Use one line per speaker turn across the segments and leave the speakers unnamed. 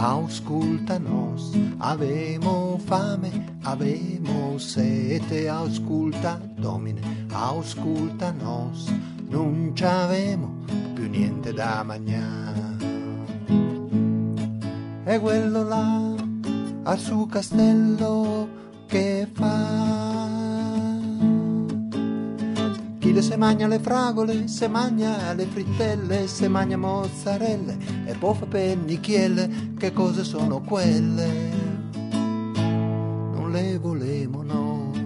ausculta nos, avemo fame, avemo sete, ausculta Domine, ausculta nos, non c'avemo più niente da mangiare. E quello là al suo castello che fa? Chi se mangia le fragole, se mangia le frittelle, se mangia mozzarelle e poi fa pennichielle, che cose sono quelle? Non le volemo, no.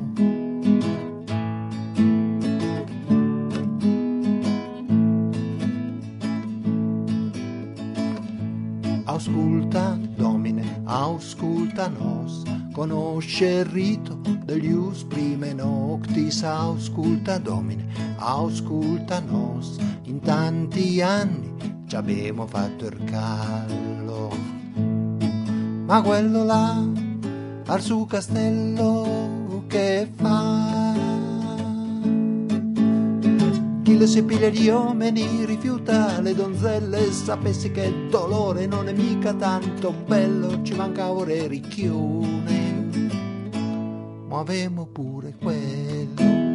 Ausculta Domine, ausculta nos, conosce il rito degli us prime noctis, ausculta Domine, ausculta nos, in tanti anni ci abbiamo fatto il callo, ma quello là al suo castello che fa? Chi le si piglia gli uomini rifiuta le donzelle, sapessi che dolore non è mica tanto bello, ci manca ora ricchione, ma avemo pure quello.